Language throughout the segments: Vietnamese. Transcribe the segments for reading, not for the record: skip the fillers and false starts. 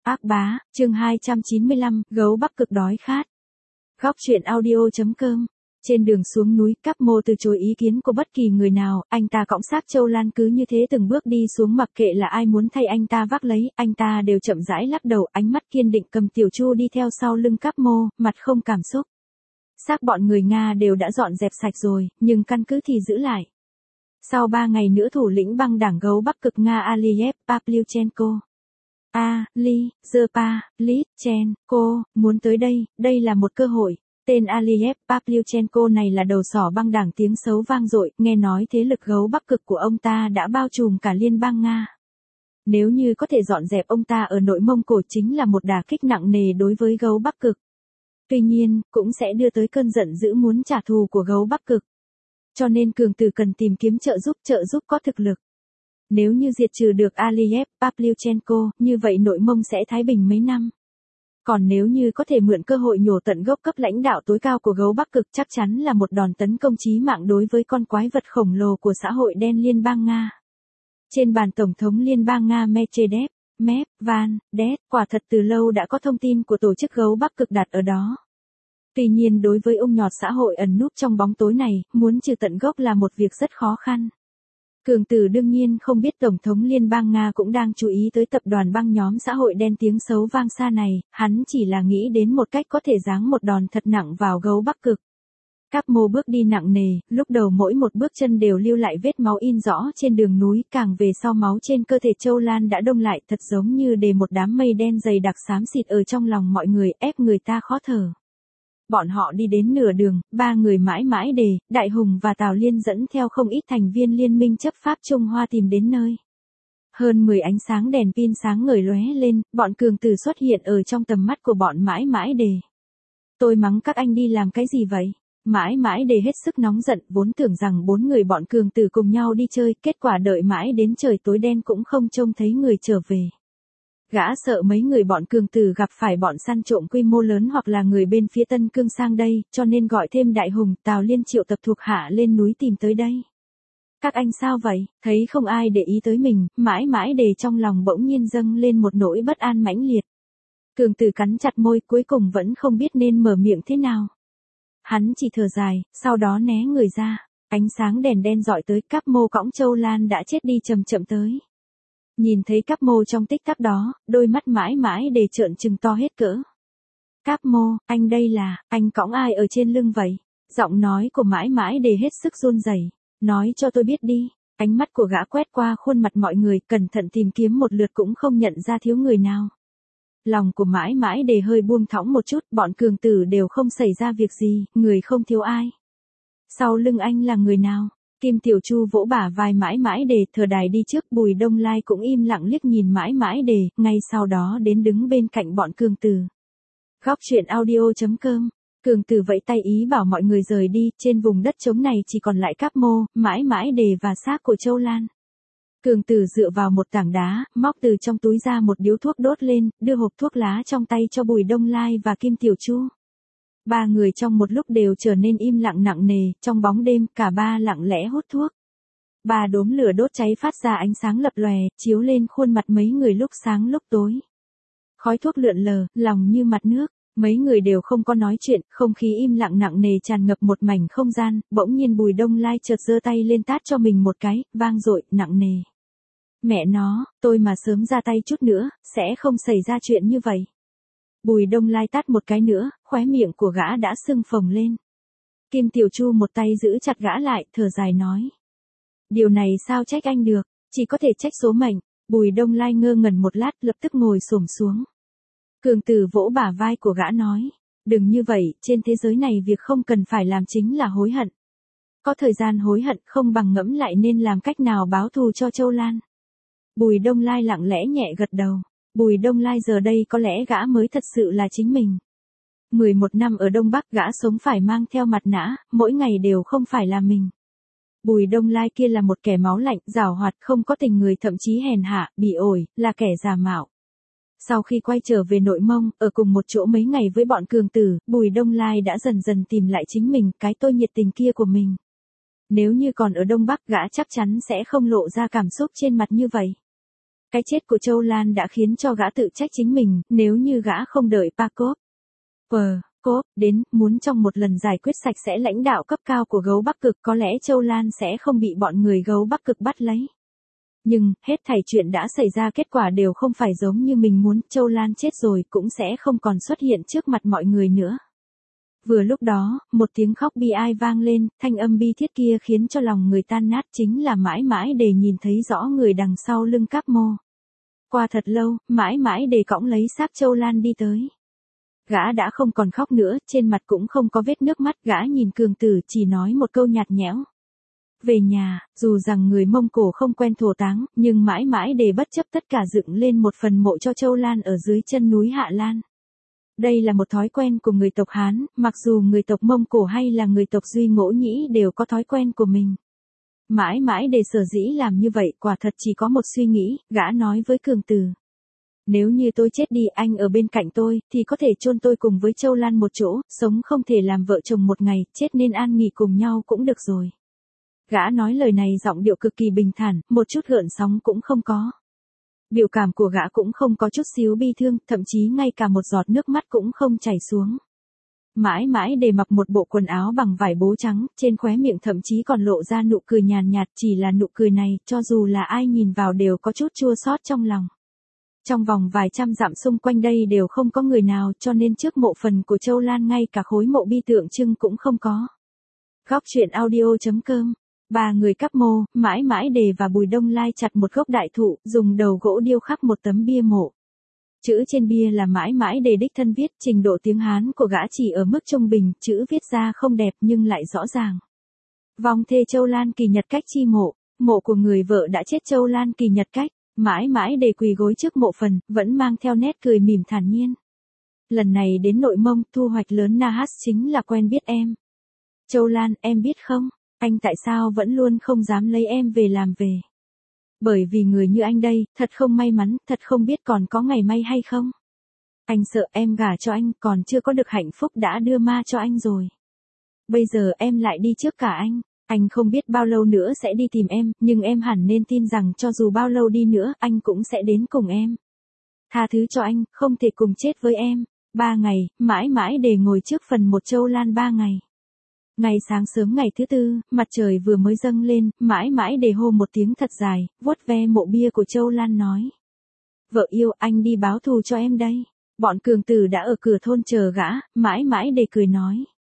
Ác bá, chương 295, gấu Bắc Cực đói khát. Góc truyện audio.com. Trên đường xuống núi, Cáp Mô từ chối ý kiến của bất kỳ người nào, anh ta cõng xác Châu Lan cứ như thế từng bước đi xuống, mặc kệ là ai muốn thay anh ta vác lấy, anh ta đều chậm rãi lắc đầu, ánh mắt kiên định cầm Tiểu Chu đi theo sau lưng Cáp Mô, mặt không cảm xúc. Xác bọn người Nga đều đã dọn dẹp sạch rồi, nhưng căn cứ thì giữ lại. Sau 3 ngày nữa thủ lĩnh băng đảng gấu Bắc Cực Nga Aliyev Pavlyuchenko Lychenko muốn tới đây, đây là một cơ hội. Tên Aliyev Pavlyuchenko này là đầu sỏ băng đảng tiếng xấu vang dội, nghe nói thế lực gấu Bắc Cực của ông ta đã bao trùm cả liên bang Nga. Nếu như có thể dọn dẹp ông ta ở nội Mông Cổ chính là một đả kích nặng nề đối với gấu Bắc Cực. Tuy nhiên, cũng sẽ đưa tới cơn giận dữ muốn trả thù của gấu Bắc Cực. Cho nên cường tử cần tìm kiếm trợ giúp có thực lực. Nếu như diệt trừ được Aliyev Pavlyuchenko, như vậy nội Mông sẽ thái bình mấy năm. Còn nếu như có thể mượn cơ hội nhổ tận gốc cấp lãnh đạo tối cao của gấu Bắc Cực, chắc chắn là một đòn tấn công chí mạng đối với con quái vật khổng lồ của xã hội đen liên bang Nga. Trên bàn Tổng thống liên bang Nga Medvedev, quả thật từ lâu đã có thông tin của tổ chức gấu Bắc Cực đặt ở đó. Tuy nhiên đối với ông nhọt xã hội ẩn núp trong bóng tối này, muốn trừ tận gốc là một việc rất khó khăn. Cường tử đương nhiên không biết Tổng thống Liên bang Nga cũng đang chú ý tới tập đoàn băng nhóm xã hội đen tiếng xấu vang xa này, hắn chỉ là nghĩ đến một cách có thể giáng một đòn thật nặng vào gấu Bắc Cực. Cáp Mô bước đi nặng nề, lúc đầu mỗi một bước chân đều lưu lại vết máu in rõ trên đường núi, càng về sau máu trên cơ thể Châu Lan đã đông lại, thật giống như để một đám mây đen dày đặc xám xịt ở trong lòng mọi người, ép người ta khó thở. Bọn họ đi đến nửa đường, 3 người mãi mãi đề, Đại Hùng và Tào Liên dẫn theo không ít thành viên Liên minh chấp pháp Trung Hoa tìm đến nơi. Hơn 10 ánh sáng đèn pin sáng ngời lóe lên, bọn cường tử xuất hiện ở trong tầm mắt của bọn mãi mãi đề. Tôi mắng các anh đi làm cái gì vậy? Mãi mãi đề hết sức nóng giận, vốn tưởng rằng 4 người bọn cường tử cùng nhau đi chơi, kết quả đợi mãi đến trời tối đen cũng không trông thấy người trở về. Gã sợ mấy người bọn cường tử gặp phải bọn săn trộm quy mô lớn hoặc là người bên phía Tân Cương sang đây, cho nên gọi thêm Đại Hùng, Tào Liên triệu tập thuộc hạ lên núi tìm tới đây. Các anh sao vậy? Thấy không ai để ý tới mình, mãi mãi đề trong lòng bỗng nhiên dâng lên một nỗi bất an mãnh liệt. Cường tử cắn chặt môi, cuối cùng vẫn không biết nên mở miệng thế nào. Hắn chỉ thở dài, sau đó né người ra. Ánh sáng đèn đen dọi tới, Cáp Mô cõng Châu Lan đã chết đi chậm chậm tới. Nhìn thấy Cáp Mô trong tích tắc đó, đôi mắt mãi mãi đề trợn trừng to hết cỡ. Cáp Mô, anh đây là, anh cõng ai ở trên lưng vậy? Giọng nói của mãi mãi đề hết sức run rẩy. Nói cho tôi biết đi. Ánh mắt của gã quét qua khuôn mặt mọi người, cẩn thận tìm kiếm một lượt cũng không nhận ra thiếu người nào. Lòng của mãi mãi đề hơi buông thõng một chút, bọn cường tử đều không xảy ra việc gì, người không thiếu ai. Sau lưng anh là người nào? Kim Tiểu Chu vỗ bả vai mãi mãi đề, thở đài đi trước. Bùi Đông Lai cũng im lặng liếc nhìn mãi mãi đề, ngay sau đó đến đứng bên cạnh bọn cường tử. Góc truyện audio.com. Cường tử vẫy tay ý bảo mọi người rời đi, trên vùng đất trống này chỉ còn lại Cáp Mô, mãi mãi đề và xác của Châu Lan. Cường tử dựa vào một tảng đá, móc từ trong túi ra một điếu thuốc đốt lên, đưa hộp thuốc lá trong tay cho Bùi Đông Lai và Kim Tiểu Chu. 3 người trong một lúc đều trở nên im lặng nặng nề, trong bóng đêm, cả ba lặng lẽ hút thuốc. 3 đốm lửa đốt cháy phát ra ánh sáng lập lòe, chiếu lên khuôn mặt mấy người lúc sáng lúc tối. Khói thuốc lượn lờ, lòng như mặt nước, mấy người đều không có nói chuyện, không khí im lặng nặng nề tràn ngập một mảnh không gian, bỗng nhiên Bùi Đông Lai chợt giơ tay lên tát cho mình một cái, vang dội, nặng nề. Mẹ nó, tôi mà sớm ra tay chút nữa, sẽ không xảy ra chuyện như vậy. Bùi Đông Lai tát một cái nữa, khóe miệng của gã đã sưng phồng lên. Kim Tiểu Chu một tay giữ chặt gã lại, thở dài nói. Điều này sao trách anh được, chỉ có thể trách số mệnh. Bùi Đông Lai ngơ ngẩn một lát, lập tức ngồi xổm xuống. Cường tử vỗ bả vai của gã nói. Đừng như vậy, trên thế giới này việc không cần phải làm chính là hối hận. Có thời gian hối hận không bằng ngẫm lại nên làm cách nào báo thù cho Châu Lan. Bùi Đông Lai lặng lẽ nhẹ gật đầu. Bùi Đông Lai giờ đây có lẽ gã mới thật sự là chính mình. 11 năm ở Đông Bắc gã sống phải mang theo mặt nạ, mỗi ngày đều không phải là mình. Bùi Đông Lai kia là một kẻ máu lạnh, giảo hoạt, không có tình người, thậm chí hèn hạ, bỉ ổi, là kẻ giả mạo. Sau khi quay trở về nội Mông, ở cùng một chỗ mấy ngày với bọn cường tử, Bùi Đông Lai đã dần dần tìm lại chính mình, cái tôi nhiệt tình kia của mình. Nếu như còn ở Đông Bắc gã chắc chắn sẽ không lộ ra cảm xúc trên mặt như vậy. Cái chết của Châu Lan đã khiến cho gã tự trách chính mình, nếu như gã không đợi Pakov đến, muốn trong một lần giải quyết sạch sẽ lãnh đạo cấp cao của gấu Bắc Cực, có lẽ Châu Lan sẽ không bị bọn người gấu Bắc Cực bắt lấy. Nhưng, hết thảy chuyện đã xảy ra, kết quả đều không phải giống như mình muốn, Châu Lan chết rồi cũng sẽ không còn xuất hiện trước mặt mọi người nữa. Vừa lúc đó, một tiếng khóc bi ai vang lên, thanh âm bi thiết kia khiến cho lòng người tan nát, chính là mãi mãi để nhìn thấy rõ người đằng sau lưng Các Mô. Qua thật lâu, mãi mãi để cõng lấy xác Châu Lan đi tới. Gã đã không còn khóc nữa, trên mặt cũng không có vết nước mắt, gã nhìn Cường Tử chỉ nói một câu nhạt nhẽo. Về nhà, dù rằng người Mông Cổ không quen thổ táng, nhưng mãi mãi để bất chấp tất cả dựng lên một phần mộ cho Châu Lan ở dưới chân núi Hạ Lan. Đây là một thói quen của người tộc Hán, mặc dù người tộc Mông Cổ hay là người tộc Duy Ngỗ Nhĩ đều có thói quen của mình. Mãi mãi để sở dĩ làm như vậy quả thật chỉ có một suy nghĩ, gã nói với Cường Tử. Nếu như tôi chết đi, anh ở bên cạnh tôi, thì có thể chôn tôi cùng với Châu Lan một chỗ, sống không thể làm vợ chồng một ngày, chết nên an nghỉ cùng nhau cũng được rồi. Gã nói lời này giọng điệu cực kỳ bình thản, một chút gợn sóng cũng không có. Biểu cảm của gã cũng không có chút xíu bi thương, thậm chí ngay cả một giọt nước mắt cũng không chảy xuống. Mãi mãi để mặc một bộ quần áo bằng vải bố trắng, trên khóe miệng thậm chí còn lộ ra nụ cười nhàn nhạt, chỉ là nụ cười này, cho dù là ai nhìn vào đều có chút chua xót trong lòng. Trong vòng vài trăm dặm xung quanh đây đều không có người nào, cho nên trước mộ phần của Châu Lan ngay cả khối mộ bi tượng trưng cũng không có. Góc truyện audio.com. Ba người Các Mô, mãi mãi đề và Bùi Đông Lai chặt một gốc đại thụ, dùng đầu gỗ điêu khắc một tấm bia mộ. Chữ trên bia là mãi mãi đề đích thân viết, trình độ tiếng Hán của gã chỉ ở mức trung bình, chữ viết ra không đẹp nhưng lại rõ ràng. Vong thê Châu Lan Kỳ Nhật Cách chi mộ, mộ của người vợ đã chết Châu Lan Kỳ Nhật Cách, mãi mãi đề quỳ gối trước mộ phần, vẫn mang theo nét cười mỉm thản nhiên. Lần này đến Nội Mông, thu hoạch lớn Nahas chính là quen biết em. Châu Lan, em biết không? Anh tại sao vẫn luôn không dám lấy em về làm về? Bởi vì người như anh đây, thật không may mắn, thật không biết còn có ngày may hay không. Anh sợ em gả cho anh, còn chưa có được hạnh phúc đã đưa ma cho anh rồi. Bây giờ em lại đi trước cả anh không biết bao lâu nữa sẽ đi tìm em, nhưng em hẳn nên tin rằng cho dù bao lâu đi nữa, anh cũng sẽ đến cùng em. Tha thứ cho anh, không thể cùng chết với em. 3 ngày, mãi mãi để ngồi trước phần một Châu Lan 3 ngày. Ngày sáng sớm ngày thứ tư, mặt trời vừa mới dâng lên, mãi mãi để hô một tiếng thật dài, vuốt ve mộ bia của Châu Lan nói. Vợ yêu, anh đi báo thù cho em đây. Bọn Cường Tử đã ở cửa thôn chờ gã, mãi mãi để cười nói.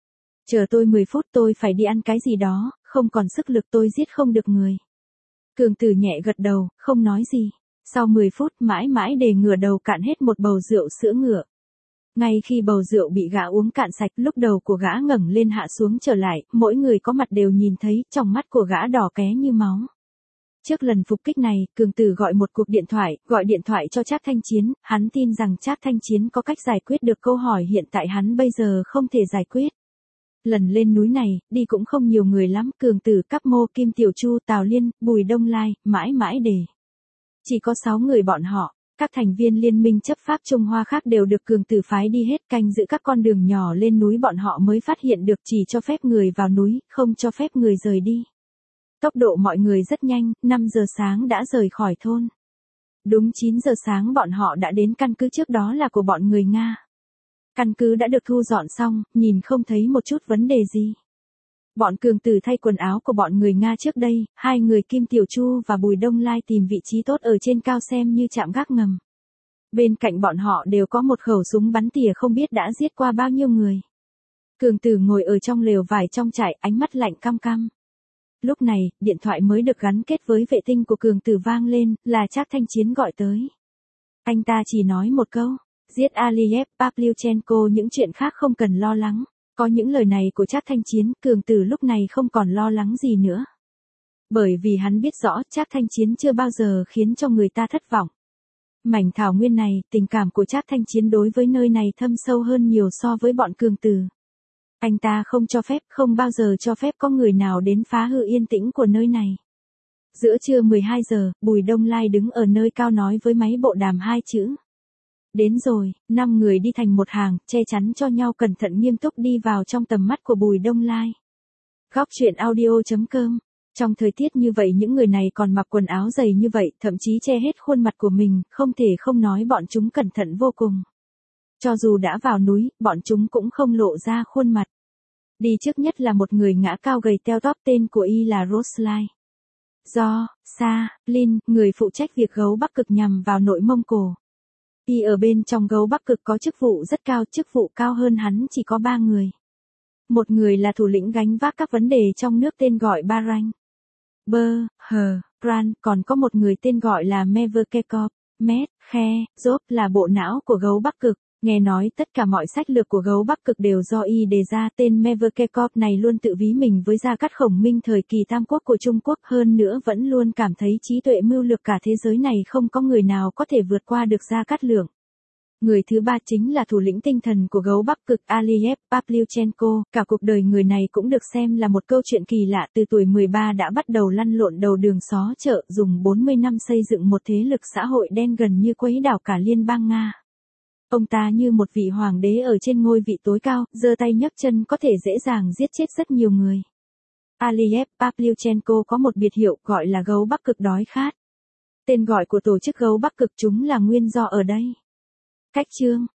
Chờ tôi 10 phút, tôi phải đi ăn cái gì đó, không còn sức lực, tôi giết không được người. Cường Tử nhẹ gật đầu, không nói gì. Sau 10 phút, mãi mãi để ngửa đầu cạn hết một bầu rượu sữa ngựa. Ngay khi bầu rượu bị gã uống cạn sạch, lúc đầu của gã ngẩng lên hạ xuống trở lại, mỗi người có mặt đều nhìn thấy, trong mắt của gã đỏ ké như máu. Trước lần phục kích này, Cường Tử gọi một cuộc điện thoại, gọi điện thoại cho Trác Thanh Chiến, hắn tin rằng Trác Thanh Chiến có cách giải quyết được câu hỏi hiện tại hắn bây giờ không thể giải quyết. Lần lên núi này, đi cũng không nhiều người lắm, Cường Tử, Các Mô, Kim Tiểu Chu, Tào Liên, Bùi Đông Lai, mãi mãi đề. Chỉ có 6 người bọn họ. Các thành viên Liên minh chấp pháp Trung Hoa khác đều được Cường Tử phái đi hết, canh giữ các con đường nhỏ lên núi, bọn họ mới phát hiện được chỉ cho phép người vào núi, không cho phép người rời đi. Tốc độ mọi người rất nhanh, 5 giờ sáng đã rời khỏi thôn. Đúng 9 giờ sáng bọn họ đã đến căn cứ trước đó là của bọn người Nga. Căn cứ đã được thu dọn xong, nhìn không thấy một chút vấn đề gì. Bọn Cường Tử thay quần áo của bọn người Nga trước đây, 2 người Kim Tiểu Chu và Bùi Đông Lai tìm vị trí tốt ở trên cao xem như trạm gác ngầm. Bên cạnh bọn họ đều có một khẩu súng bắn tỉa không biết đã giết qua bao nhiêu người. Cường Tử ngồi ở trong lều vải trong trại, ánh mắt lạnh căm căm. Lúc này, điện thoại mới được gắn kết với vệ tinh của Cường Tử vang lên, là Trác Thanh Chiến gọi tới. Anh ta chỉ nói một câu, giết Aliyev, Pavlyuchenko, những chuyện khác không cần lo lắng. Có những lời này của Trác Thanh Chiến, Cường Tử lúc này không còn lo lắng gì nữa. Bởi vì hắn biết rõ Trác Thanh Chiến chưa bao giờ khiến cho người ta thất vọng. Mảnh thảo nguyên này, tình cảm của Trác Thanh Chiến đối với nơi này thâm sâu hơn nhiều so với bọn Cường Tử. Anh ta không cho phép, không bao giờ cho phép có người nào đến phá hư yên tĩnh của nơi này. Giữa trưa 12 giờ, Bùi Đông Lai đứng ở nơi cao nói với máy bộ đàm 2 chữ. Đến rồi, 5 người đi thành một hàng, che chắn cho nhau, cẩn thận nghiêm túc đi vào trong tầm mắt của Bùi Đông Lai. Góc truyện audio.com Trong thời tiết như vậy những người này còn mặc quần áo dày như vậy, thậm chí che hết khuôn mặt của mình, không thể không nói bọn chúng cẩn thận vô cùng. Cho dù đã vào núi, bọn chúng cũng không lộ ra khuôn mặt. Đi trước nhất là một người ngã cao gầy teo tóp, tên của y là Roslai. Do, Sa, Lin, người phụ trách việc gấu Bắc Cực nhằm vào nội Mông Cổ. Y ở bên trong gấu Bắc Cực có chức vụ rất cao, chức vụ cao hơn hắn chỉ có 3 người. Một người là thủ lĩnh gánh vác các vấn đề trong nước tên gọi Baranh, Bơ, Hờ, Pran, còn có một người tên gọi là Meverkekop, Met, Khe, Zop là bộ não của gấu Bắc Cực. Nghe nói tất cả mọi sách lược của gấu Bắc Cực đều do y đề ra. Tên Meverkekop này luôn tự ví mình với Gia Cát Khổng Minh thời kỳ Tam Quốc của Trung Quốc, hơn nữa vẫn luôn cảm thấy trí tuệ mưu lược cả thế giới này không có người nào có thể vượt qua được Gia Cát Lượng. Người thứ ba chính là thủ lĩnh tinh thần của gấu Bắc Cực Aliyev Pavlyuchenko, cả cuộc đời người này cũng được xem là một câu chuyện kỳ lạ, từ tuổi 13 đã bắt đầu lăn lộn đầu đường xó chợ, dùng 40 năm xây dựng một thế lực xã hội đen gần như quấy đảo cả liên bang Nga. Ông ta như một vị hoàng đế ở trên ngôi vị tối cao, giơ tay nhấc chân có thể dễ dàng giết chết rất nhiều người. Aliyev Pavlyuchenko có một biệt hiệu gọi là gấu Bắc Cực đói khát. Tên gọi của tổ chức gấu Bắc Cực chúng là nguyên do ở đây. Cách chương